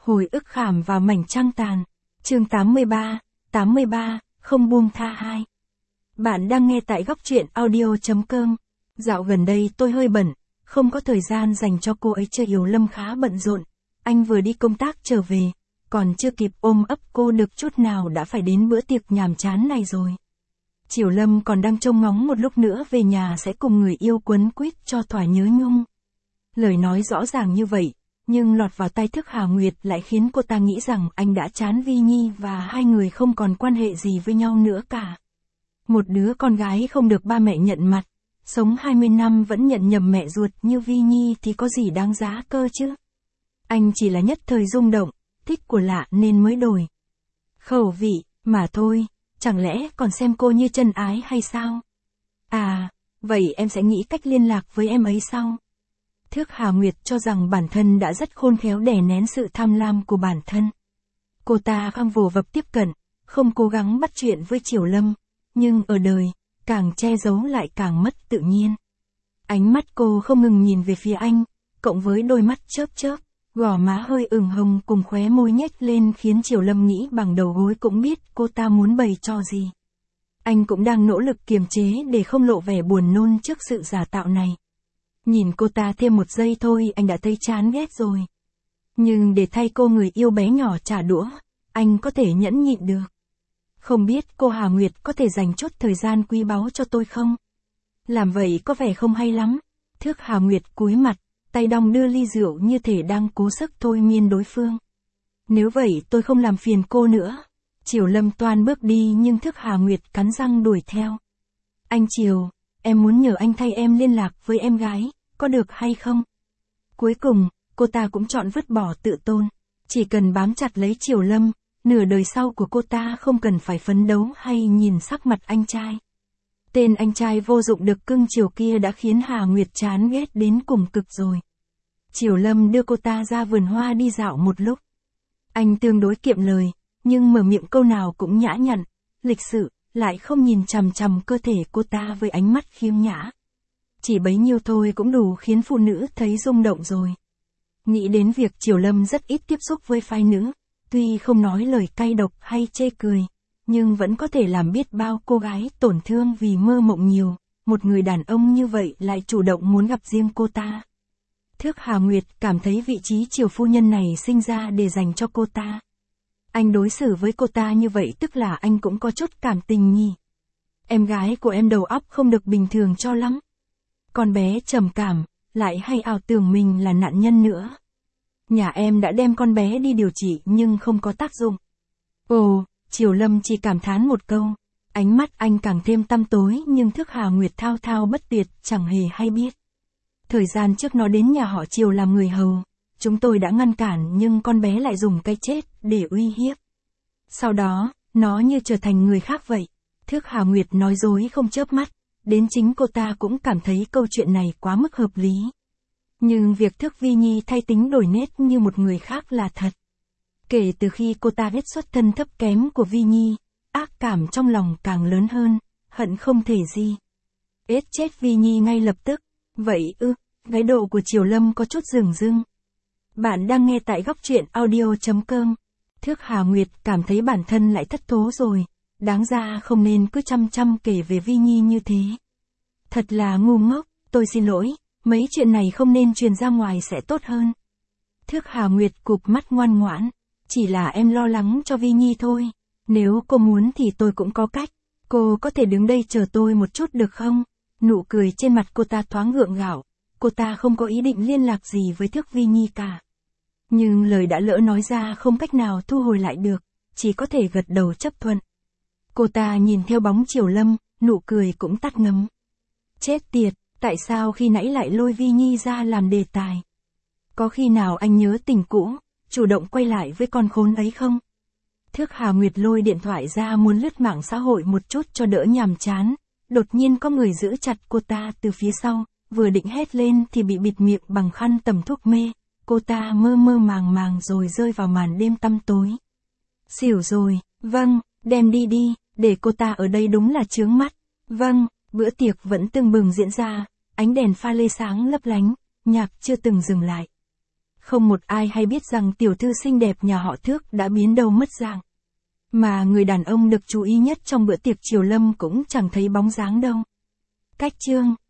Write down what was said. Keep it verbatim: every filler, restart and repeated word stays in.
Hồi ức khảm vào mảnh trăng tàn. Chương tám mươi ba, tám mươi ba, không buông tha hai. Bạn đang nghe tại góc truyện audio chấm com. Dạo gần đây tôi hơi bận, không có thời gian dành cho cô ấy. Chơi Yểu Lâm khá bận rộn, anh vừa đi công tác trở về, còn chưa kịp ôm ấp cô được chút nào đã phải đến bữa tiệc nhàm chán này rồi. Yểu Lâm còn đang trông ngóng một lúc nữa về nhà sẽ cùng người yêu quấn quýt cho thỏa nhớ nhung. Lời nói rõ ràng như vậy, nhưng lọt vào tai Thức Hà Nguyệt lại khiến cô ta nghĩ rằng anh đã chán Vi Nhi và hai người không còn quan hệ gì với nhau nữa cả. Một đứa con gái không được ba mẹ nhận mặt, sống hai mươi năm vẫn nhận nhầm mẹ ruột như Vi Nhi thì có gì đáng giá cơ chứ. Anh chỉ là nhất thời rung động, thích của lạ nên mới đổi khẩu vị, mà thôi, chẳng lẽ còn xem cô như chân ái hay sao? À, vậy em sẽ nghĩ cách liên lạc với em ấy sau. Thước Hà Nguyệt cho rằng bản thân đã rất khôn khéo đè nén sự tham lam của bản thân. Cô ta không vồ vập tiếp cận, không cố gắng bắt chuyện với Yểu Lâm, nhưng ở đời, càng che giấu lại càng mất tự nhiên. Ánh mắt cô không ngừng nhìn về phía anh, cộng với đôi mắt chớp chớp, gò má hơi ửng hồng cùng khóe môi nhếch lên khiến Yểu Lâm nghĩ bằng đầu gối cũng biết cô ta muốn bày trò gì. Anh cũng đang nỗ lực kiềm chế để không lộ vẻ buồn nôn trước sự giả tạo này. Nhìn cô ta thêm một giây thôi anh đã thấy chán ghét rồi. Nhưng để thay cô người yêu bé nhỏ trả đũa, anh có thể nhẫn nhịn được. Không biết cô Hà Nguyệt có thể dành chút thời gian quý báu cho tôi không? Làm vậy có vẻ không hay lắm. Thước Hà Nguyệt cúi mặt, tay đong đưa ly rượu như thể đang cố sức thôi miên đối phương. Nếu vậy tôi không làm phiền cô nữa. Yểu Lâm toan bước đi nhưng Thước Hà Nguyệt cắn răng đuổi theo. Anh Triều, em muốn nhờ anh thay em liên lạc với em gái, có được hay không? Cuối cùng, cô ta cũng chọn vứt bỏ tự tôn. Chỉ cần bám chặt lấy Yểu Lâm, nửa đời sau của cô ta không cần phải phấn đấu hay nhìn sắc mặt anh trai. Tên anh trai vô dụng được cưng chiều kia đã khiến Hà Nguyệt chán ghét đến cùng cực rồi. Yểu Lâm đưa cô ta ra vườn hoa đi dạo một lúc. Anh tương đối kiệm lời, nhưng mở miệng câu nào cũng nhã nhặn, lịch sự, lại không nhìn chằm chằm cơ thể cô ta với ánh mắt khiêm nhã. Chỉ bấy nhiêu thôi cũng đủ khiến phụ nữ thấy rung động rồi. Nghĩ đến việc Yểu Lâm rất ít tiếp xúc với phái nữ, tuy không nói lời cay độc hay chê cười, nhưng vẫn có thể làm biết bao cô gái tổn thương vì mơ mộng nhiều, một người đàn ông như vậy lại chủ động muốn gặp riêng cô ta. Thước Hà Nguyệt cảm thấy vị trí Triều phu nhân này sinh ra để dành cho cô ta. Anh đối xử với cô ta như vậy tức là anh cũng có chút cảm tình nhỉ. Em gái của em đầu óc không được bình thường cho lắm. Con bé trầm cảm, lại hay ảo tưởng mình là nạn nhân nữa. Nhà em đã đem con bé đi điều trị nhưng không có tác dụng. Ồ, Yểu Lâm chỉ cảm thán một câu. Ánh mắt anh càng thêm tăm tối nhưng Thước Hà Nguyệt thao thao bất tuyệt chẳng hề hay biết. Thời gian trước nó đến nhà họ Triều làm người hầu. Chúng tôi đã ngăn cản nhưng con bé lại dùng cái chết để uy hiếp. Sau đó, nó như trở thành người khác vậy. Thước Hà Nguyệt nói dối không chớp mắt. Đến chính cô ta cũng cảm thấy câu chuyện này quá mức hợp lý. Nhưng việc Thước Vi Nhi thay tính đổi nết như một người khác là thật. Kể từ khi cô ta biết xuất thân thấp kém của Vi Nhi, ác cảm trong lòng càng lớn hơn, hận không thể gì. Ết chết Vi Nhi ngay lập tức. Vậy ư, gái độ của Yểu Lâm có chút dửng dưng. Bạn đang nghe tại góc truyện audio chấm com. Thước Hà Nguyệt cảm thấy bản thân lại thất thố rồi. Đáng ra không nên cứ chăm chăm kể về Vi Nhi như thế. Thật là ngu ngốc, tôi xin lỗi, mấy chuyện này không nên truyền ra ngoài sẽ tốt hơn. Thước Hà Nguyệt cụp mắt ngoan ngoãn, chỉ là em lo lắng cho Vi Nhi thôi. Nếu cô muốn thì tôi cũng có cách, cô có thể đứng đây chờ tôi một chút được không? Nụ cười trên mặt cô ta thoáng gượng gạo, cô ta không có ý định liên lạc gì với Thước Vi Nhi cả. Nhưng lời đã lỡ nói ra không cách nào thu hồi lại được, chỉ có thể gật đầu chấp thuận. Cô ta nhìn theo bóng Yểu Lâm, nụ cười cũng tắt ngấm. Chết tiệt, tại sao khi nãy lại lôi Vi Nhi ra làm đề tài? Có khi nào anh nhớ tình cũ, chủ động quay lại với con khốn ấy không? Thước Hà Nguyệt lôi điện thoại ra muốn lướt mạng xã hội một chút cho đỡ nhàm chán. Đột nhiên có người giữ chặt cô ta từ phía sau, vừa định hét lên thì bị bịt miệng bằng khăn tầm thuốc mê. Cô ta mơ mơ màng màng rồi rơi vào màn đêm tăm tối. Xỉu rồi, vâng, đem đi đi, để cô ta ở đây đúng là chướng mắt. Vâng, bữa tiệc vẫn tưng bừng diễn ra, ánh đèn pha lê sáng lấp lánh, nhạc chưa từng dừng lại. Không một ai hay biết rằng tiểu thư xinh đẹp nhà họ Thước đã biến đâu mất dạng. Mà người đàn ông được chú ý nhất trong bữa tiệc chiều lâm cũng chẳng thấy bóng dáng đâu. Cách chương